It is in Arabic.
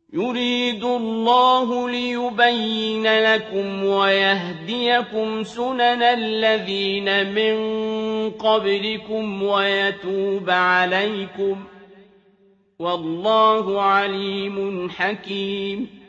يُرِيدُ اللَّهُ لِيُبَيِّنَ لَكُمْ وَيَهْدِيَكُمْ سُنَنَ الَّذِينَ مِن قَبْلِكُمْ وَيَتُوبَ عَلَيْكُمْ ۗ وَاللَّهُ عَلِيمٌ حَكِيمٌ